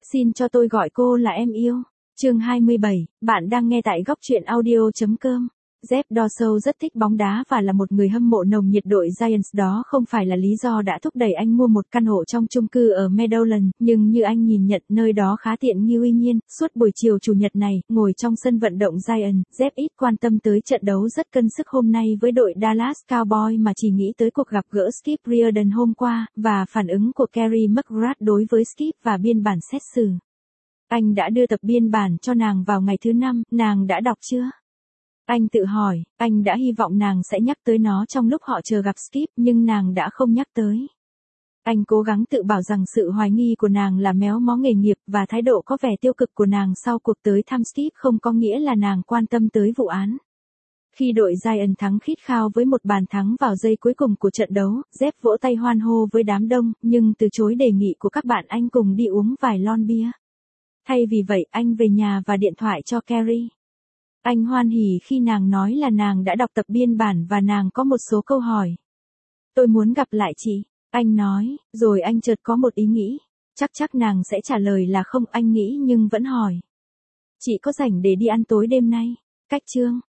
Xin cho tôi gọi cô là em yêu. Chương 27, bạn đang nghe tại góc truyện audio.com. Jeff Dorso rất thích bóng đá và là một người hâm mộ nồng nhiệt đội Giants, đó không phải là lý do đã thúc đẩy anh mua một căn hộ trong chung cư ở Meadowlands, nhưng như anh nhìn nhận, nơi đó khá tiện nghi. Tuy nhiên, suốt buổi chiều chủ nhật này, ngồi trong sân vận động Giants, Jeff ít quan tâm tới trận đấu rất cân sức hôm nay với đội Dallas Cowboys mà chỉ nghĩ tới cuộc gặp gỡ Skip Reardon hôm qua, và phản ứng của Carrie McGrath đối với Skip và biên bản xét xử. Anh đã đưa tập biên bản cho nàng vào ngày thứ 5, nàng đã đọc chưa? Anh tự hỏi, anh đã hy vọng nàng sẽ nhắc tới nó trong lúc họ chờ gặp Skip, nhưng nàng đã không nhắc tới. Anh cố gắng tự bảo rằng sự hoài nghi của nàng là méo mó nghề nghiệp, và thái độ có vẻ tiêu cực của nàng sau cuộc tới thăm Skip không có nghĩa là nàng quan tâm tới vụ án. Khi đội Giants thắng khít khao với một bàn thắng vào giây cuối cùng của trận đấu, Jeff vỗ tay hoan hô với đám đông, nhưng từ chối đề nghị của các bạn anh cùng đi uống vài lon bia. Thay vì vậy, anh về nhà và điện thoại cho Carrie. Anh hoan hỉ khi nàng nói là nàng đã đọc tập biên bản và nàng có một số câu hỏi. Tôi muốn gặp lại chị, anh nói, rồi anh chợt có một ý nghĩ. Chắc nàng sẽ trả lời là không, anh nghĩ nhưng vẫn hỏi. Chị có rảnh để đi ăn tối đêm nay? Cách chương.